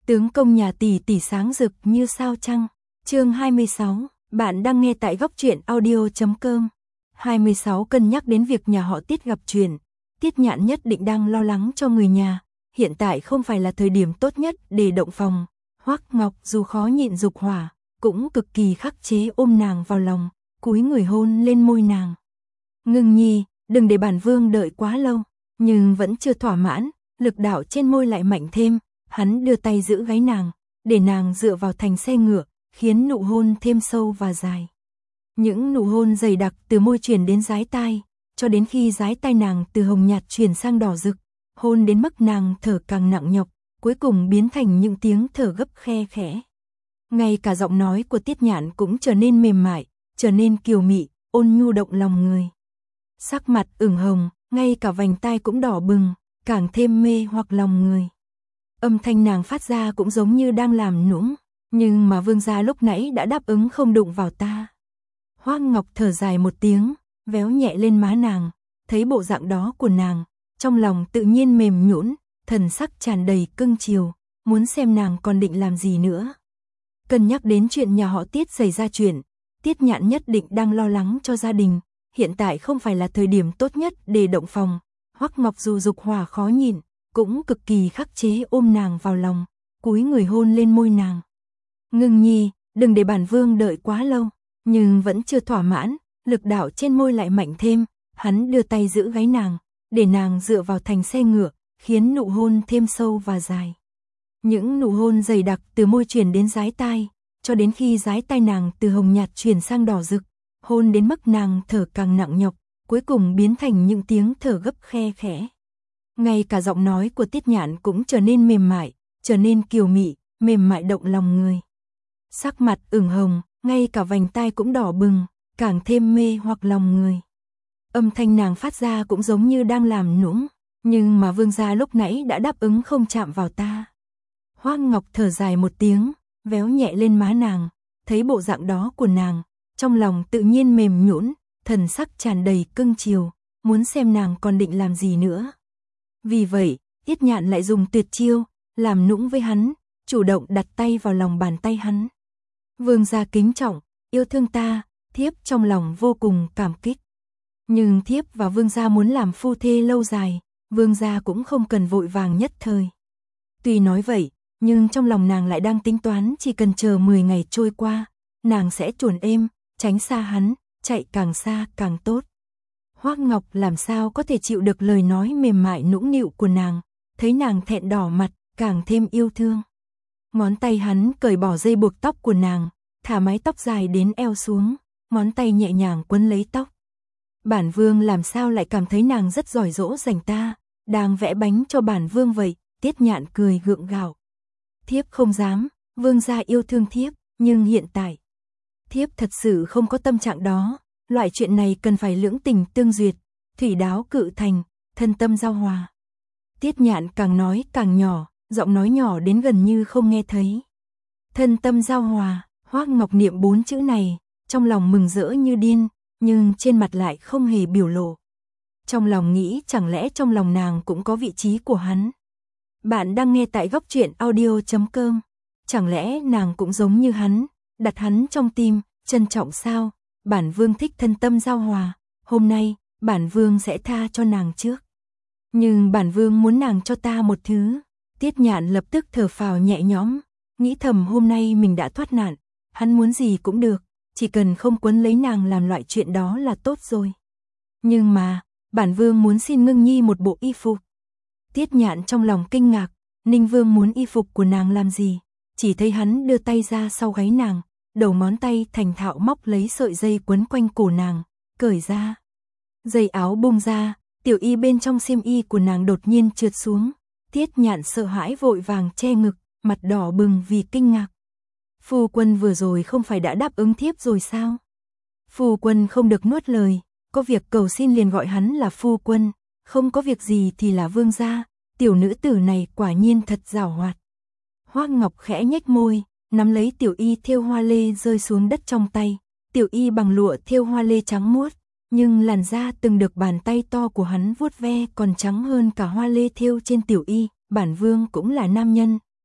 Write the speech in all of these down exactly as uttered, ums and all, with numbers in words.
Tướng công nhà tỷ tỷ sáng rực như sao trăng. Chương hai mươi sáu, bạn đang nghe tại góc truyện audio chấm com. hai mươi sáu cân nhắc đến việc nhà họ Tiết gặp chuyện. Tiết Nhạn nhất định đang lo lắng cho người nhà, hiện tại không phải là thời điểm tốt nhất để động phòng. Hoắc Ngọc dù khó nhịn dục hỏa, cũng cực kỳ khắc chế ôm nàng vào lòng, cúi người hôn lên môi nàng. Ngưng nhi, đừng để bản vương đợi quá lâu. Nhưng vẫn chưa thỏa mãn, lực đạo trên môi lại mạnh thêm, hắn đưa tay giữ gáy nàng, để nàng dựa vào thành xe ngựa, khiến nụ hôn thêm sâu và dài. Những nụ hôn dày đặc từ môi truyền đến dái tai, cho đến khi dái tai nàng từ hồng nhạt chuyển sang đỏ rực, hôn đến mức nàng thở càng nặng nhọc, cuối cùng biến thành những tiếng thở gấp khe khẽ. Ngay cả giọng nói của Tiết Nhạn cũng trở nên mềm mại, trở nên kiều mị, ôn nhu động lòng người. Sắc mặt ửng hồng, ngay cả vành tai cũng đỏ bừng, càng thêm mê hoặc lòng người. Âm thanh nàng phát ra cũng giống như đang làm nũng, nhưng mà vương gia lúc nãy đã đáp ứng không đụng vào ta. Hoắc Ngọc thở dài một tiếng, véo nhẹ lên má nàng, thấy bộ dạng đó của nàng, trong lòng tự nhiên mềm nhũn, thần sắc tràn đầy cưng chiều, muốn xem nàng còn định làm gì nữa. Cân nhắc đến chuyện nhà họ Tiết xảy ra chuyện, Tiết Nhạn nhất định đang lo lắng cho gia đình, hiện tại không phải là thời điểm tốt nhất để động phòng. Hoắc Ngọc dù dục hỏa khó nhịn, cũng cực kỳ khắc chế ôm nàng vào lòng, cúi người hôn lên môi nàng. Ngưng nhi, đừng để bản vương đợi quá lâu. Nhưng vẫn chưa thỏa mãn, lực đạo trên môi lại mạnh thêm, hắn đưa tay giữ gáy nàng, để nàng dựa vào thành xe ngựa, khiến nụ hôn thêm sâu và dài. Những nụ hôn dày đặc từ môi truyền đến dái tai, cho đến khi dái tai nàng từ hồng nhạt chuyển sang đỏ rực, hôn đến mức nàng thở càng nặng nhọc, cuối cùng biến thành những tiếng thở gấp khe khẽ. Ngay cả giọng nói của Tiết Nhạn cũng trở nên mềm mại, trở nên kiều mị, mềm mại động lòng người. Sắc mặt ửng hồng, ngay cả vành tai cũng đỏ bừng, càng thêm mê hoặc lòng người. Âm thanh nàng phát ra cũng giống như đang làm nũng, nhưng mà vương gia lúc nãy đã đáp ứng không chạm vào ta. Hoắc Ngọc thở dài một tiếng, véo nhẹ lên má nàng, thấy bộ dạng đó của nàng, trong lòng tự nhiên mềm nhũn, thần sắc tràn đầy cưng chiều, muốn xem nàng còn định làm gì nữa. Vì vậy, Tiết Nhạn lại dùng tuyệt chiêu, làm nũng với hắn, chủ động đặt tay vào lòng bàn tay hắn. Vương gia kính trọng, yêu thương ta, thiếp trong lòng vô cùng cảm kích. Nhưng thiếp và vương gia muốn làm phu thê lâu dài, vương gia cũng không cần vội vàng nhất thời. Tuy nói vậy, nhưng trong lòng nàng lại đang tính toán chỉ cần chờ mười ngày trôi qua, nàng sẽ chuồn êm, tránh xa hắn, chạy càng xa càng tốt. Hoắc Ngọc làm sao có thể chịu được lời nói mềm mại nũng nịu của nàng, thấy nàng thẹn đỏ mặt, càng thêm yêu thương. Ngón tay hắn cởi bỏ dây buộc tóc của nàng, thả mái tóc dài đến eo xuống, ngón tay nhẹ nhàng quấn lấy tóc. Bản vương làm sao lại cảm thấy nàng rất giỏi dỗ dành ta, đang vẽ bánh cho bản vương vậy. Tiết Nhạn cười gượng gạo. Thiếp không dám, vương gia yêu thương thiếp, nhưng hiện tại thiếp thật sự không có tâm trạng đó, loại chuyện này cần phải lưỡng tình tương duyệt, thủy đáo cự thành, thân tâm giao hòa. Tiết Nhạn càng nói càng nhỏ, giọng nói nhỏ đến gần như không nghe thấy. Thân tâm giao hòa, Hoắc Ngọc niệm bốn chữ này, trong lòng mừng rỡ như điên, nhưng trên mặt lại không hề biểu lộ. Trong lòng nghĩ chẳng lẽ trong lòng nàng cũng có vị trí của hắn. Bạn đang nghe tại góc truyện audio chấm com. Chẳng lẽ nàng cũng giống như hắn, đặt hắn trong tim, trân trọng sao? Bản vương thích thân tâm giao hòa, hôm nay, bản vương sẽ tha cho nàng trước. Nhưng bản vương muốn nàng cho ta một thứ. Tiết Nhạn lập tức thở phào nhẹ nhõm, nghĩ thầm hôm nay mình đã thoát nạn, hắn muốn gì cũng được, chỉ cần không quấn lấy nàng làm loại chuyện đó là tốt rồi. Nhưng mà, bản vương muốn xin Ngưng nhi một bộ y phục. Tiết Nhạn trong lòng kinh ngạc, Ninh Vương muốn y phục của nàng làm gì? Chỉ thấy hắn đưa tay ra sau gáy nàng, đầu ngón tay thành thạo móc lấy sợi dây quấn quanh cổ nàng, cởi ra. Dây áo bung ra, tiểu y bên trong xiêm y của nàng đột nhiên trượt xuống. Tiết Nhạn sợ hãi vội vàng che ngực, mặt đỏ bừng vì kinh ngạc. Phu quân vừa rồi không phải đã đáp ứng thiếp rồi sao? Phu quân không được nuốt lời, có việc cầu xin liền gọi hắn là phu quân, không có việc gì thì là vương gia, tiểu nữ tử này quả nhiên thật giàu hoạt. Hoắc Ngọc khẽ nhếch môi, nắm lấy tiểu y thêu hoa lê rơi xuống đất trong tay, tiểu y bằng lụa thêu hoa lê trắng muốt, nhưng làn da từng được bàn tay to của hắn vuốt ve còn trắng hơn cả hoa lê thêu trên tiểu y. Bản vương cũng là nam nhân,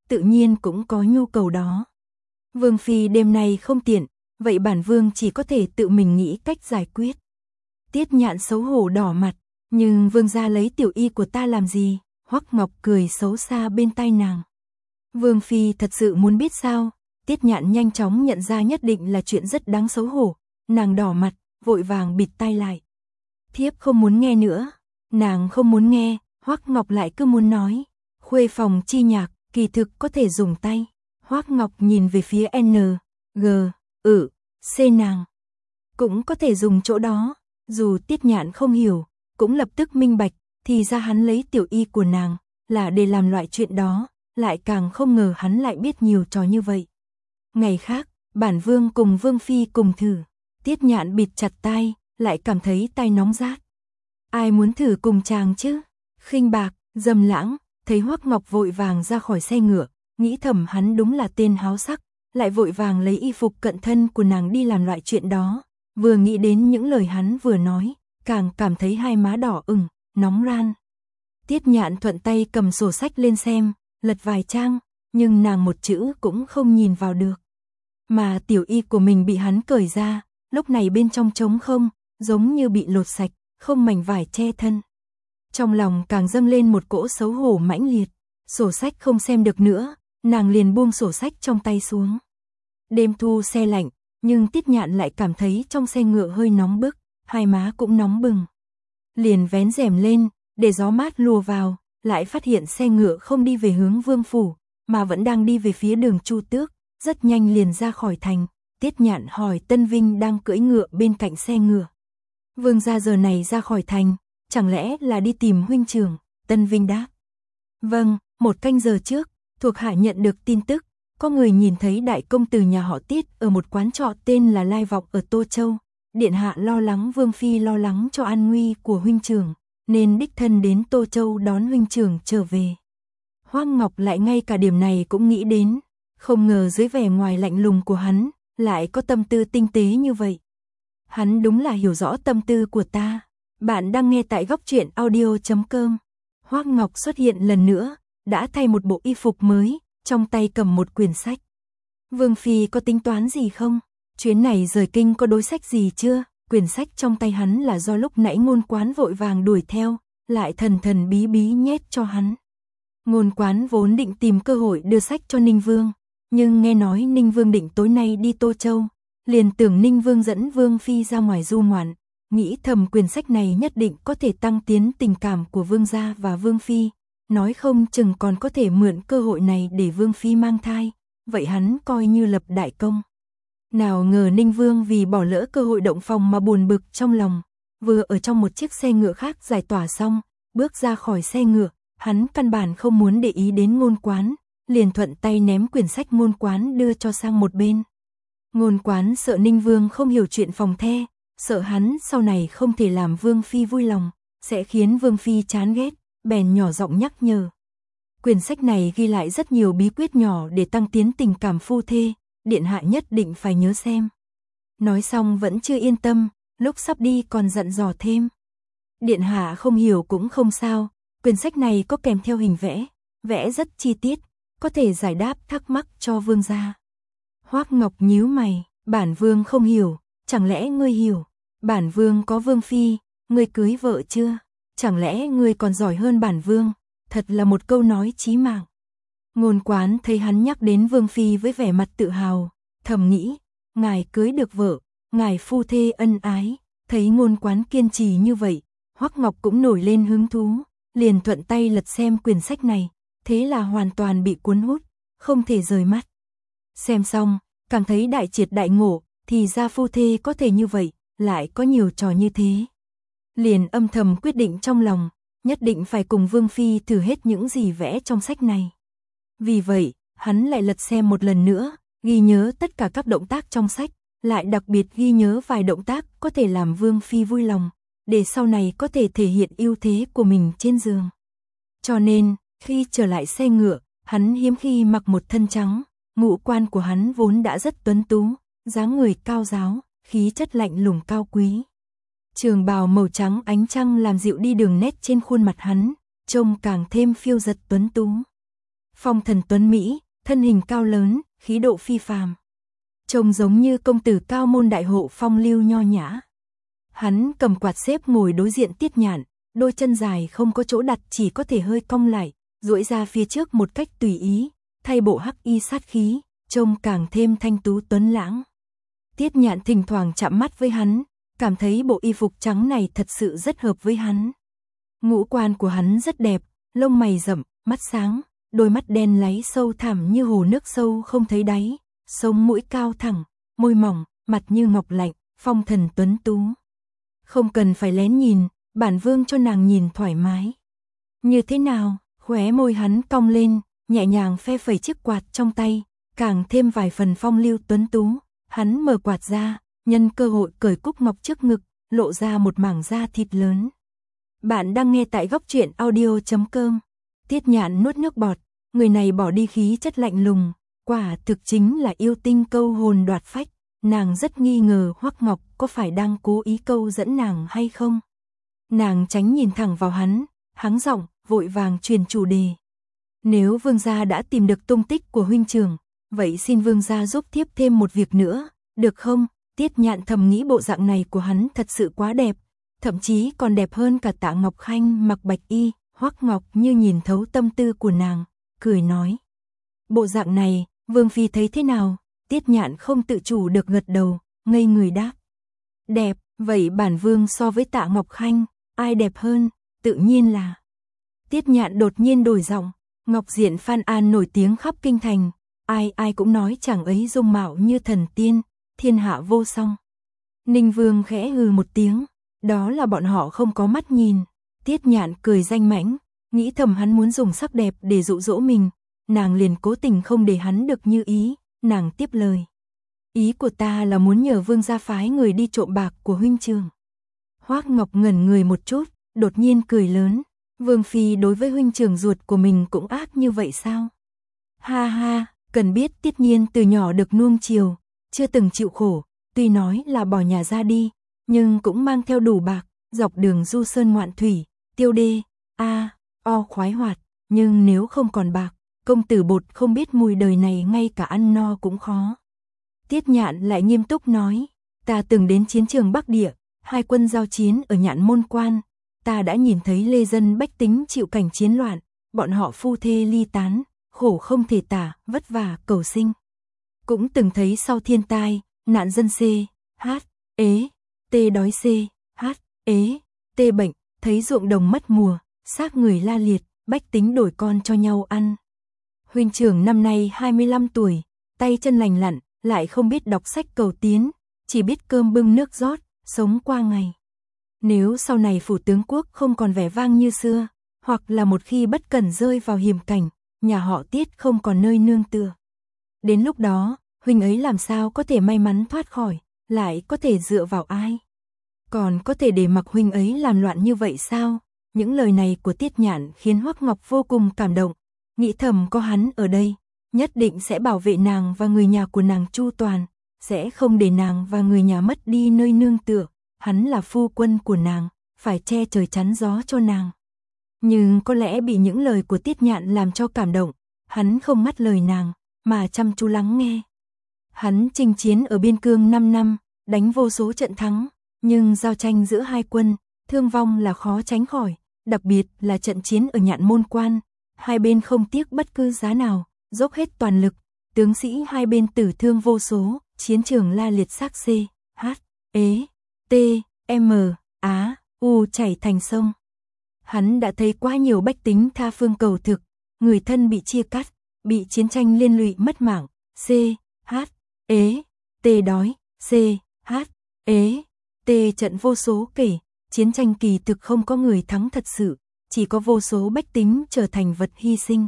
tự nhiên cũng có nhu cầu đó. Vương phi đêm nay không tiện, vậy bản vương chỉ có thể tự mình nghĩ cách giải quyết. Tiết Nhạn xấu hổ đỏ mặt, nhưng vương gia lấy tiểu y của ta làm gì? Hoắc Ngọc cười xấu xa bên tai nàng. Vương phi thật sự muốn biết sao? Tiết Nhạn nhanh chóng nhận ra nhất định là chuyện rất đáng xấu hổ, nàng đỏ mặt, vội vàng bịt tai lại. Thiếp không muốn nghe nữa. Nàng không muốn nghe, Hoắc Ngọc lại cứ muốn nói. Khuê phòng chi nhạc, kỳ thực có thể dùng tay. Hoắc Ngọc nhìn về phía N, G, ừ, C nàng. Cũng có thể dùng chỗ đó. Dù Tiết Nhạn không hiểu, cũng lập tức minh bạch, thì ra hắn lấy tiểu y của nàng, là để làm loại chuyện đó, lại càng không ngờ hắn lại biết nhiều trò như vậy. Ngày khác, bản vương cùng vương phi cùng thử. Tiết Nhạn bịt chặt tai, lại cảm thấy tai nóng rát. Ai muốn thử cùng chàng chứ? Khinh Bạc, Dâm Lãng, thấy Hoắc Ngọc vội vàng ra khỏi xe ngựa, nghĩ thầm hắn đúng là tên háo sắc, lại vội vàng lấy y phục cận thân của nàng đi làm loại chuyện đó. Vừa nghĩ đến những lời hắn vừa nói, càng cảm thấy hai má đỏ ửng, nóng ran. Tiết Nhạn thuận tay cầm sổ sách lên xem, lật vài trang, nhưng nàng một chữ cũng không nhìn vào được. Mà tiểu y của mình bị hắn cởi ra, lúc này bên trong trống không, giống như bị lột sạch, không mảnh vải che thân. Trong lòng càng dâng lên một cỗ xấu hổ mãnh liệt, sổ sách không xem được nữa, nàng liền buông sổ sách trong tay xuống. Đêm thu se lạnh, nhưng Tiết Nhạn lại cảm thấy trong xe ngựa hơi nóng bức, hai má cũng nóng bừng. Liền vén rèm lên, để gió mát lùa vào, lại phát hiện xe ngựa không đi về hướng Vương phủ, mà vẫn đang đi về phía đường Chu Tước, rất nhanh liền ra khỏi thành. Tiết Nhạn hỏi Tân Vinh đang cưỡi ngựa bên cạnh xe ngựa. Vương gia giờ này ra khỏi thành, chẳng lẽ là đi tìm huynh trưởng? Tân Vinh đáp. Vâng, một canh giờ trước, thuộc hạ nhận được tin tức, có người nhìn thấy đại công tử nhà họ Tiết ở một quán trọ tên là Lai Vọng ở Tô Châu. Điện hạ lo lắng Vương phi lo lắng cho an nguy của huynh trưởng, nên đích thân đến Tô Châu đón huynh trưởng trở về. Hoắc Ngọc lại ngay cả điểm này cũng nghĩ đến, không ngờ dưới vẻ ngoài lạnh lùng của hắn, lại có tâm tư tinh tế như vậy. Hắn đúng là hiểu rõ tâm tư của ta. Bạn đang nghe tại góc truyện audio chấm com. Hoắc Ngọc xuất hiện lần nữa, đã thay một bộ y phục mới, trong tay cầm một quyển sách. Vương phi có tính toán gì không? Chuyến này rời kinh có đối sách gì chưa? Quyển sách trong tay hắn là do lúc nãy Ngôn Quán vội vàng đuổi theo, lại thần thần bí bí nhét cho hắn. Ngôn Quán vốn định tìm cơ hội đưa sách cho Ninh Vương, nhưng nghe nói Ninh Vương định tối nay đi Tô Châu, liền tưởng Ninh Vương dẫn Vương phi ra ngoài du ngoạn, nghĩ thầm quyển sách này nhất định có thể tăng tiến tình cảm của Vương gia và Vương phi, nói không chừng còn có thể mượn cơ hội này để Vương phi mang thai, vậy hắn coi như lập đại công. Nào ngờ Ninh Vương vì bỏ lỡ cơ hội động phòng mà buồn bực trong lòng, vừa ở trong một chiếc xe ngựa khác giải tỏa xong, bước ra khỏi xe ngựa, hắn căn bản không muốn để ý đến Ngôn Quán, liền thuận tay ném quyển sách Ngôn Quán đưa cho sang một bên. Ngôn Quán sợ Ninh Vương không hiểu chuyện phòng the, sợ hắn sau này không thể làm Vương phi vui lòng, sẽ khiến Vương phi chán ghét, bèn nhỏ giọng nhắc nhở. Quyển sách này ghi lại rất nhiều bí quyết nhỏ để tăng tiến tình cảm phu thê, điện hạ nhất định phải nhớ xem. Nói xong vẫn chưa yên tâm, lúc sắp đi còn dặn dò thêm. Điện hạ không hiểu cũng không sao, quyển sách này có kèm theo hình vẽ, vẽ rất chi tiết, có thể giải đáp thắc mắc cho vương gia. Hoắc Ngọc nhíu mày, bản vương không hiểu, chẳng lẽ ngươi hiểu? Bản vương có vương phi, ngươi cưới vợ chưa? Chẳng lẽ ngươi còn giỏi hơn bản vương? Thật là một câu nói chí mạng. Ngôn Quán thấy hắn nhắc đến vương phi với vẻ mặt tự hào, thầm nghĩ, ngài cưới được vợ, ngài phu thê ân ái. Thấy Ngôn Quán kiên trì như vậy, Hoắc Ngọc cũng nổi lên hứng thú, liền thuận tay lật xem quyển sách này, thế là hoàn toàn bị cuốn hút, không thể rời mắt. Xem xong, càng thấy đại triệt đại ngộ, thì ra phu thê có thể như vậy, lại có nhiều trò như thế. Liền âm thầm quyết định trong lòng, nhất định phải cùng Vương phi thử hết những gì vẽ trong sách này. Vì vậy, hắn lại lật xem một lần nữa, ghi nhớ tất cả các động tác trong sách, lại đặc biệt ghi nhớ vài động tác có thể làm Vương phi vui lòng, để sau này có thể thể hiện ưu thế của mình trên giường. Cho nên, khi trở lại xe ngựa, hắn hiếm khi mặc một thân trắng, ngũ quan của hắn vốn đã rất tuấn tú, dáng người cao ráo, khí chất lạnh lùng cao quý. Trường bào màu trắng ánh trăng làm dịu đi đường nét trên khuôn mặt hắn, trông càng thêm phiêu dật tuấn tú. phong thần tuấn Mỹ, thân hình cao lớn, khí độ phi phàm. Trông giống như công tử cao môn đại hộ phong lưu nho nhã. Hắn cầm quạt xếp ngồi đối diện Tiết Nhạn, đôi chân dài không có chỗ đặt chỉ có thể hơi cong lại, duỗi ra phía trước một cách tùy ý, thay bộ hắc y sát khí, trông càng thêm thanh tú tuấn lãng. Tiết Nhạn thỉnh thoảng chạm mắt với hắn, cảm thấy bộ y phục trắng này thật sự rất hợp với hắn. Ngũ quan của hắn rất đẹp, lông mày rậm, mắt sáng, đôi mắt đen láy sâu thẳm như hồ nước sâu không thấy đáy, sống mũi cao thẳng, môi mỏng, mặt như ngọc lạnh, phong thần tuấn tú. Không cần phải lén nhìn, bản vương cho nàng nhìn thoải mái. Như thế nào? Khóe môi hắn cong lên, nhẹ nhàng phe phẩy chiếc quạt trong tay, càng thêm vài phần phong lưu tuấn tú. Hắn mở quạt ra, nhân cơ hội cởi cúc ngọc trước ngực, lộ ra một mảng da thịt lớn. Bạn đang nghe tại góc truyện audio chấm com. Tiết Nhạn nuốt nước bọt, người này bỏ đi khí chất lạnh lùng, quả thực chính là yêu tinh câu hồn đoạt phách. Nàng rất nghi ngờ Hoắc Ngọc có phải đang cố ý câu dẫn nàng hay không. Nàng tránh nhìn thẳng vào hắn, hắng giọng, vội vàng truyền chủ đề. Nếu vương gia đã tìm được tung tích của huynh trưởng, vậy xin vương gia giúp thiếp thêm một việc nữa, được không? Tiết Nhạn thầm nghĩ bộ dạng này của hắn thật sự quá đẹp, thậm chí còn đẹp hơn cả Tạ Ngọc Khanh mặc bạch y. Hoắc Ngọc như nhìn thấu tâm tư của nàng, cười nói. Bộ dạng này, vương phi thấy thế nào? Tiết Nhạn không tự chủ được gật đầu, ngây người đáp. Đẹp, vậy bản vương so với Tạ Ngọc Khanh, ai đẹp hơn? Tự nhiên là. Tiết Nhạn đột nhiên đổi giọng, Ngọc Diện Phan An nổi tiếng khắp kinh thành, ai ai cũng nói chàng ấy dung mạo như thần tiên, thiên hạ vô song. Ninh Vương khẽ hừ một tiếng, đó là bọn họ không có mắt nhìn. Tiết Nhạn cười danh mãnh, nghĩ thầm hắn muốn dùng sắc đẹp để dụ dỗ mình, nàng liền cố tình không để hắn được như ý, nàng tiếp lời. Ý của ta là muốn nhờ vương gia phái người đi trộm bạc của huynh trưởng. Hoắc Ngọc ngẩn người một chút, đột nhiên cười lớn, vương phi đối với huynh trưởng ruột của mình cũng ác như vậy sao? Ha ha, cần biết Tiết Nhiên từ nhỏ được nuông chiều, chưa từng chịu khổ, tuy nói là bỏ nhà ra đi, nhưng cũng mang theo đủ bạc, dọc đường du sơn ngoạn thủy, tiêu đê, a, o khoái hoạt, nhưng nếu không còn bạc, công tử bột không biết mùi đời này ngay cả ăn no cũng khó. Tiết Nhạn lại nghiêm túc nói, ta từng đến chiến trường Bắc Địa, hai quân giao chiến ở Nhạn Môn Quan, ta đã nhìn thấy lê dân bách tính chịu cảnh chiến loạn, bọn họ phu thê ly tán, khổ không thể tả, vất vả cầu sinh. Cũng từng thấy sau thiên tai, nạn dân C, H, ế, T đói C, H, ế, T bệnh, thấy ruộng đồng mất mùa, xác người la liệt, bách tính đổi con cho nhau ăn. Huynh trưởng năm nay hai mươi lăm tuổi, tay chân lành lặn, lại không biết đọc sách cầu tiến, chỉ biết cơm bưng nước rót, sống qua ngày. Nếu sau này phủ tướng quốc không còn vẻ vang như xưa, hoặc là một khi bất cẩn rơi vào hiểm cảnh, nhà họ Tiết không còn nơi nương tựa. Đến lúc đó, huynh ấy làm sao có thể may mắn thoát khỏi, lại có thể dựa vào ai? Còn có thể để mặc huynh ấy làm loạn như vậy sao? Những lời này của Tiết Nhạn khiến Hoắc Ngọc vô cùng cảm động, nghĩ thầm có hắn ở đây, nhất định sẽ bảo vệ nàng và người nhà của nàng chu toàn, sẽ không để nàng và người nhà mất đi nơi nương tựa, hắn là phu quân của nàng, phải che trời chắn gió cho nàng. Nhưng có lẽ bị những lời của Tiết Nhạn làm cho cảm động, hắn không ngắt lời nàng, mà chăm chú lắng nghe. Hắn chinh chiến ở biên cương năm năm, đánh vô số trận thắng, nhưng giao tranh giữa hai quân, thương vong là khó tránh khỏi, đặc biệt là trận chiến ở Nhạn Môn Quan, hai bên không tiếc bất cứ giá nào, dốc hết toàn lực, tướng sĩ hai bên tử thương vô số, chiến trường la liệt xác C, H, ế, T, M, Á, U chảy thành sông. Hắn đã thấy quá nhiều bách tính tha phương cầu thực, người thân bị chia cắt, bị chiến tranh liên lụy mất mạng, C, H, ế, T đói, C, H, ế, T trận vô số kể, chiến tranh kỳ thực không có người thắng thật sự, chỉ có vô số bách tính trở thành vật hy sinh.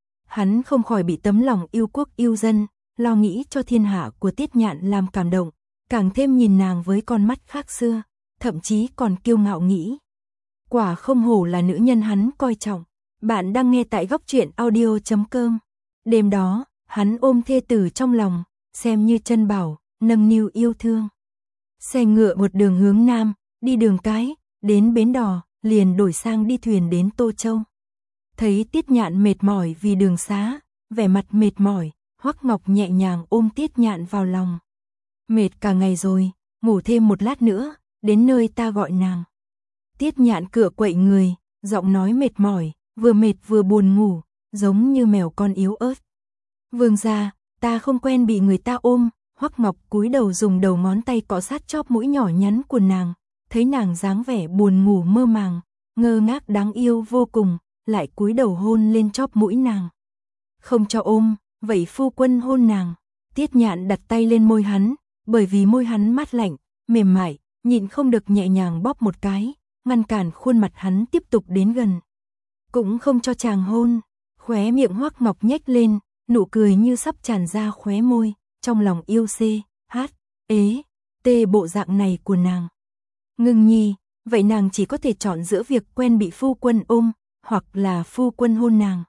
Hắn không khỏi bị tấm lòng yêu quốc yêu dân, lo nghĩ cho thiên hạ của Tiết Nhạn làm cảm động, càng thêm nhìn nàng với con mắt khác xưa, thậm chí còn kiêu ngạo nghĩ. Quả không hổ là nữ nhân hắn coi trọng. Bạn đang nghe tại góc truyện audio chấm com. Đêm đó, hắn ôm thê tử trong lòng, xem như chân bảo, nâng niu yêu thương. Xe ngựa một đường hướng nam, đi đường cái, đến bến đò, liền đổi sang đi thuyền đến Tô Châu. Thấy Tiết Nhạn mệt mỏi vì đường xá, vẻ mặt mệt mỏi, Hoắc Ngọc nhẹ nhàng ôm Tiết Nhạn vào lòng. Mệt cả ngày rồi, ngủ thêm một lát nữa, đến nơi ta gọi nàng. Tiết Nhạn cựa quậy người, giọng nói mệt mỏi, vừa mệt vừa buồn ngủ, giống như mèo con yếu ớt. Vương gia, ta không quen bị người ta ôm. Hoắc Ngọc cúi đầu dùng đầu ngón tay cọ sát chóp mũi nhỏ nhắn của nàng, thấy nàng dáng vẻ buồn ngủ mơ màng, ngơ ngác đáng yêu vô cùng, lại cúi đầu hôn lên chóp mũi nàng. Không cho ôm, vậy phu quân hôn nàng. Tiết Nhạn đặt tay lên môi hắn, bởi vì môi hắn mát lạnh, mềm mại, nhịn không được nhẹ nhàng bóp một cái, ngăn cản khuôn mặt hắn tiếp tục đến gần. Cũng không cho chàng hôn, khóe miệng Hoắc Ngọc nhếch lên, nụ cười như sắp tràn ra khóe môi, trong lòng yêu xê, hát, ế, tê bộ dạng này của nàng. Ngưng nhi, vậy nàng chỉ có thể chọn giữa việc quen bị phu quân ôm, hoặc là phu quân hôn nàng.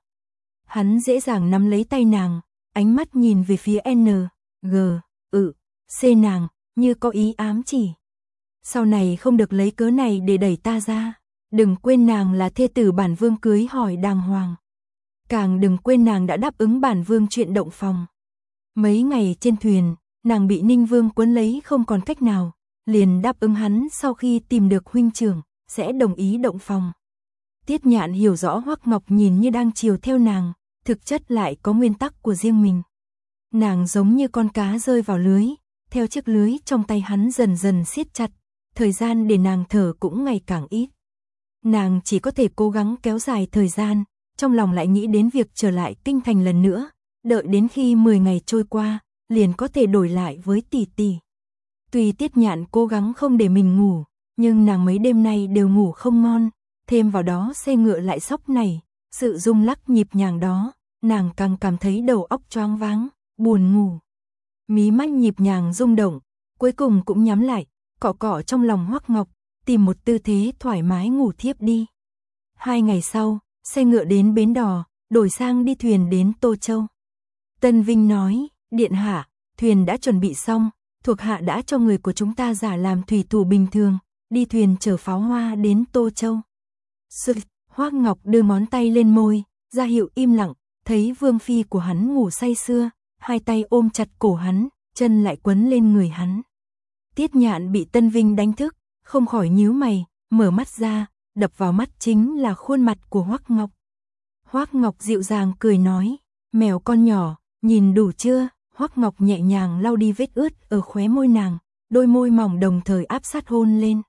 Hắn dễ dàng nắm lấy tay nàng, ánh mắt nhìn về phía N, G, ừ, C nàng, như có ý ám chỉ. Sau này không được lấy cớ này để đẩy ta ra, đừng quên nàng là thê tử bản vương cưới hỏi đàng hoàng. Càng đừng quên nàng đã đáp ứng bản vương chuyện động phòng. Mấy ngày trên thuyền, nàng bị Ninh Vương quấn lấy không còn cách nào, liền đáp ứng hắn sau khi tìm được huynh trưởng, sẽ đồng ý động phòng. Tiết Nhạn hiểu rõ Hoắc Ngọc nhìn như đang chiều theo nàng, thực chất lại có nguyên tắc của riêng mình. Nàng giống như con cá rơi vào lưới, theo chiếc lưới trong tay hắn dần dần siết chặt, thời gian để nàng thở cũng ngày càng ít. Nàng chỉ có thể cố gắng kéo dài thời gian, trong lòng lại nghĩ đến việc trở lại kinh thành lần nữa, đợi đến khi mười ngày trôi qua, liền có thể đổi lại với tỷ tỷ. Tuy Tiết Nhạn cố gắng không để mình ngủ, nhưng nàng mấy đêm nay đều ngủ không ngon, thêm vào đó xe ngựa lại sóc này, sự rung lắc nhịp nhàng đó, nàng càng cảm thấy đầu óc choáng váng, buồn ngủ. Mí mắt nhịp nhàng rung động, cuối cùng cũng nhắm lại, cọ cọ trong lòng Hoắc Ngọc, tìm một tư thế thoải mái ngủ thiếp đi. Hai ngày sau, xe ngựa đến bến đò, đổi sang đi thuyền đến Tô Châu. Tân Vinh nói, điện hạ, thuyền đã chuẩn bị xong, thuộc hạ đã cho người của chúng ta giả làm thủy thủ bình thường, đi thuyền chở pháo hoa đến Tô Châu. Sự, Hoắc Ngọc đưa ngón tay lên môi, ra hiệu im lặng, thấy vương phi của hắn ngủ say sưa, hai tay ôm chặt cổ hắn, chân lại quấn lên người hắn. Tiết Nhạn bị Tân Vinh đánh thức, không khỏi nhíu mày, mở mắt ra, đập vào mắt chính là khuôn mặt của Hoắc Ngọc. Hoắc Ngọc dịu dàng cười nói, mèo con nhỏ, nhìn đủ chưa? Hoắc Ngọc nhẹ nhàng lau đi vết ướt ở khóe môi nàng, đôi môi mỏng đồng thời áp sát hôn lên.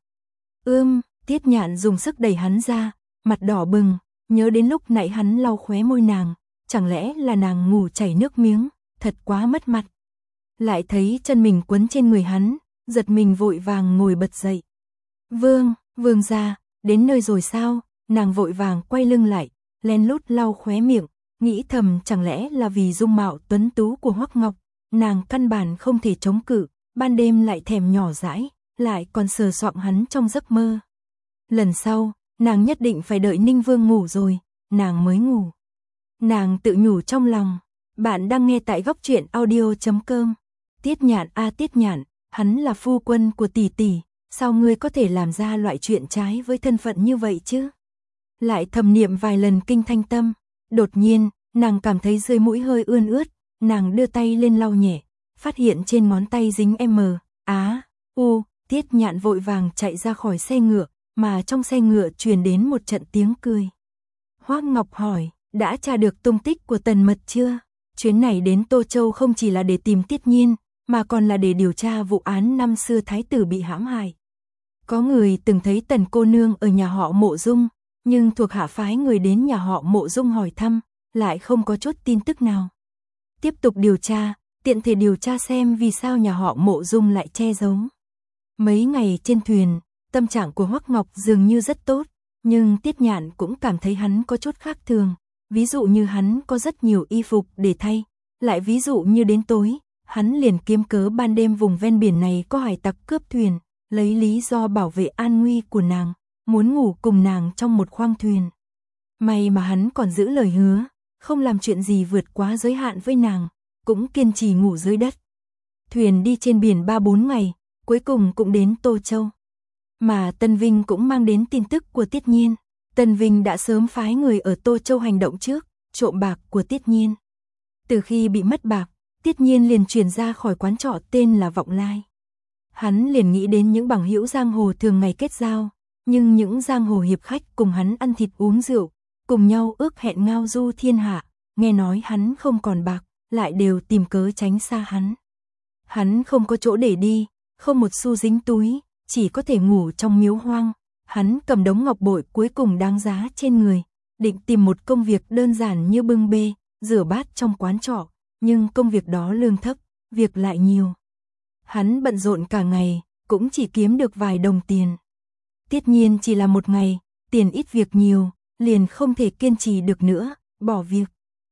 Ưm, Tiết Nhạn dùng sức đẩy hắn ra, mặt đỏ bừng, nhớ đến lúc nãy hắn lau khóe môi nàng, chẳng lẽ là nàng ngủ chảy nước miếng, thật quá mất mặt. Lại thấy chân mình quấn trên người hắn, giật mình vội vàng ngồi bật dậy. Vương, vương gia, đến nơi rồi sao? Nàng vội vàng quay lưng lại, lén lút lau khóe miệng, nghĩ thầm chẳng lẽ là vì dung mạo tuấn tú của Hoắc Ngọc, nàng căn bản không thể chống cự, ban đêm lại thèm nhỏ dãi, lại còn sờ soạng hắn trong giấc mơ. Lần sau, nàng nhất định phải đợi Ninh Vương ngủ rồi, nàng mới ngủ. Nàng tự nhủ trong lòng. Bạn đang nghe tại góc truyện audio chấm com. Tiết Nhạn a à, Tiết Nhạn, hắn là phu quân của tỷ tỷ, sao ngươi có thể làm ra loại chuyện trái với thân phận như vậy chứ? Lại thầm niệm vài lần kinh thanh tâm, đột nhiên, nàng cảm thấy dưới mũi hơi ươn ướt, nàng đưa tay lên lau nhẹ, phát hiện trên ngón tay dính M, Á, U, Tiết Nhạn vội vàng chạy ra khỏi xe ngựa, mà trong xe ngựa truyền đến một trận tiếng cười. Hoắc Ngọc hỏi, đã tra được tung tích của Tần Mật chưa? Chuyến này đến Tô Châu không chỉ là để tìm Tiết Nhiên, mà còn là để điều tra vụ án năm xưa thái tử bị hãm hại. Có người từng thấy Tần cô nương ở nhà họ Mộ Dung, nhưng thuộc hạ phái người đến nhà họ Mộ Dung hỏi thăm, lại không có chút tin tức nào. Tiếp tục điều tra, tiện thể điều tra xem vì sao nhà họ Mộ Dung lại che giấu. Mấy ngày trên thuyền, tâm trạng của Hoắc Ngọc dường như rất tốt, nhưng Tiết Nhạn cũng cảm thấy hắn có chút khác thường. Ví dụ như hắn có rất nhiều y phục để thay, lại ví dụ như đến tối, hắn liền kiếm cớ ban đêm vùng ven biển này có hải tặc cướp thuyền, lấy lý do bảo vệ an nguy của nàng, muốn ngủ cùng nàng trong một khoang thuyền. May mà hắn còn giữ lời hứa, không làm chuyện gì vượt quá giới hạn với nàng, cũng kiên trì ngủ dưới đất. Thuyền đi trên biển ba bốn ngày, cuối cùng cũng đến Tô Châu. Mà Tân Vinh cũng mang đến tin tức của Tiết Nhiên. Tần Vinh đã sớm phái người ở Tô Châu hành động trước, trộm bạc của Tiết Nhiên. Từ khi bị mất bạc, Tiết Nhiên liền chuyển ra khỏi quán trọ tên là Vọng Lai. Hắn liền nghĩ đến những bằng hữu giang hồ thường ngày kết giao, nhưng những giang hồ hiệp khách cùng hắn ăn thịt uống rượu, cùng nhau ước hẹn ngao du thiên hạ, nghe nói hắn không còn bạc, lại đều tìm cớ tránh xa hắn. Hắn không có chỗ để đi, không một xu dính túi, chỉ có thể ngủ trong miếu hoang. Hắn cầm đống ngọc bội cuối cùng đáng giá trên người, định tìm một công việc đơn giản như bưng bê, rửa bát trong quán trọ, nhưng công việc đó lương thấp, việc lại nhiều. Hắn bận rộn cả ngày, cũng chỉ kiếm được vài đồng tiền. Tiết Nhiên chỉ là một ngày, tiền ít việc nhiều, liền không thể kiên trì được nữa, bỏ việc.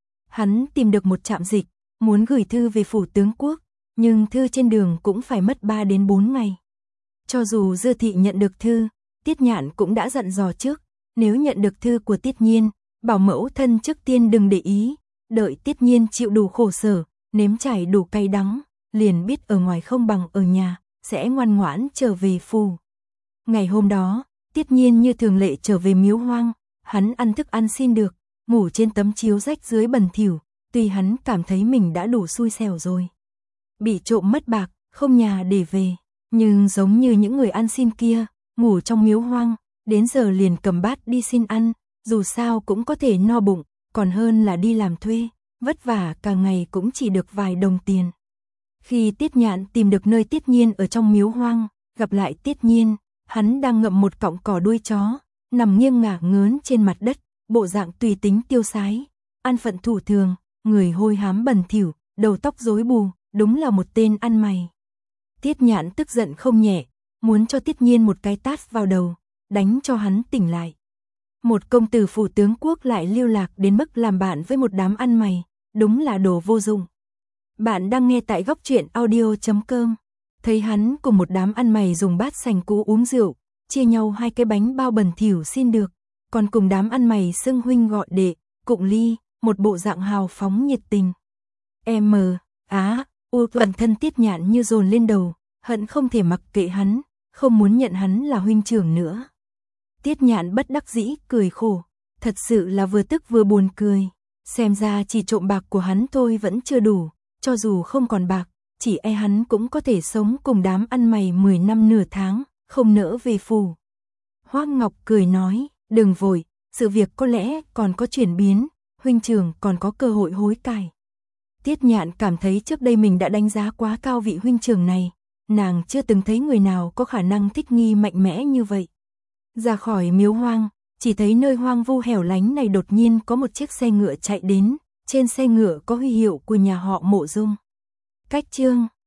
Hắn tìm được một trạm dịch, muốn gửi thư về phủ tướng quốc, nhưng thư trên đường cũng phải mất ba đến bốn ngày. Cho dù Dư Thị nhận được thư, Tiết Nhạn cũng đã dặn dò trước, nếu nhận được thư của Tiết Nhiên, bảo mẫu thân trước tiên đừng để ý, đợi Tiết Nhiên chịu đủ khổ sở, nếm trải đủ cay đắng, liền biết ở ngoài không bằng ở nhà, sẽ ngoan ngoãn trở về phủ. Ngày hôm đó, Tiết Nhiên như thường lệ trở về miếu hoang, hắn ăn thức ăn xin được, ngủ trên tấm chiếu rách dưới bẩn thỉu, tuy hắn cảm thấy mình đã đủ xui xẻo rồi. Bị trộm mất bạc, không nhà để về, nhưng giống như những người ăn xin kia, ngủ trong miếu hoang, đến giờ liền cầm bát đi xin ăn, dù sao cũng có thể no bụng, còn hơn là đi làm thuê, vất vả cả ngày cũng chỉ được vài đồng tiền. Khi Tiết Nhạn tìm được nơi Tiết Nhiên ở trong miếu hoang, gặp lại Tiết Nhiên, hắn đang ngậm một cọng cỏ đuôi chó, nằm nghiêng ngả ngớn trên mặt đất, bộ dạng tùy tính tiêu sái, an phận thủ thường, người hôi hám bẩn thỉu, đầu tóc rối bù, đúng là một tên ăn mày. Tiết Nhạn tức giận không nhẹ, muốn cho Tiết Nhiên một cái tát vào đầu, đánh cho hắn tỉnh lại. Một công tử phủ tướng quốc lại lưu lạc đến mức làm bạn với một đám ăn mày, đúng là đồ vô dụng. Bạn đang nghe tại góc truyện audio chấm com. Thấy hắn cùng một đám ăn mày dùng bát sành cũ uống rượu, chia nhau hai cái bánh bao bẩn thỉu xin được, còn cùng đám ăn mày xưng huynh gọi đệ, cụng ly, một bộ dạng hào phóng nhiệt tình. Em á, u toàn thân Tiết Nhạn như dồn lên đầu, hận không thể mặc kệ hắn, không muốn nhận hắn là huynh trưởng nữa. Tiết Nhạn bất đắc dĩ cười khổ, thật sự là vừa tức vừa buồn cười, xem ra chỉ trộm bạc của hắn thôi vẫn chưa đủ, cho dù không còn bạc, chỉ e hắn cũng có thể sống cùng đám ăn mày mười năm nửa tháng, không nỡ về phủ. Hoắc Ngọc cười nói, đừng vội, sự việc có lẽ còn có chuyển biến, huynh trưởng còn có cơ hội hối cải. Tiết Nhạn cảm thấy trước đây mình đã đánh giá quá cao vị huynh trưởng này, nàng chưa từng thấy người nào có khả năng thích nghi mạnh mẽ như vậy. Ra khỏi miếu hoang, chỉ thấy nơi hoang vu hẻo lánh này đột nhiên có một chiếc xe ngựa chạy đến, trên xe ngựa có huy hiệu của nhà họ Mộ Dung. Cách chương